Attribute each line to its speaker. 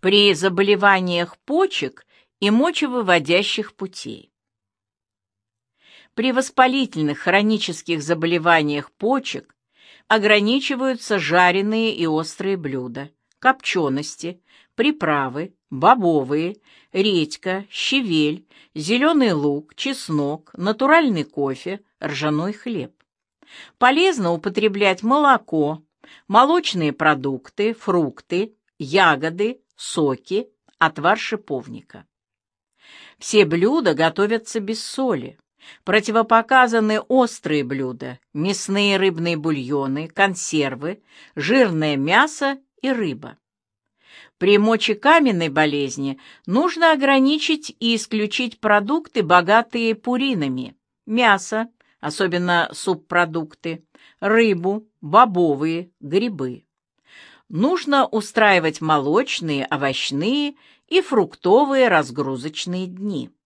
Speaker 1: при заболеваниях почек и мочевыводящих путей. При воспалительных хронических заболеваниях почек ограничиваются жареные и острые блюда, копчености, приправы, бобовые, редька, щавель, зеленый лук, чеснок, натуральный кофе, ржаной хлеб. Полезно употреблять молоко, молочные продукты, фрукты, ягоды, соки, отвар шиповника. Все блюда готовятся без соли. Противопоказаны острые блюда, мясные и рыбные бульоны, консервы, жирное мясо и рыба. При мочекаменной болезни нужно ограничить и исключить продукты, богатые пуринами, мясо, особенно субпродукты, рыбу, бобовые, грибы. Нужно устраивать молочные, овощные и фруктовые разгрузочные дни.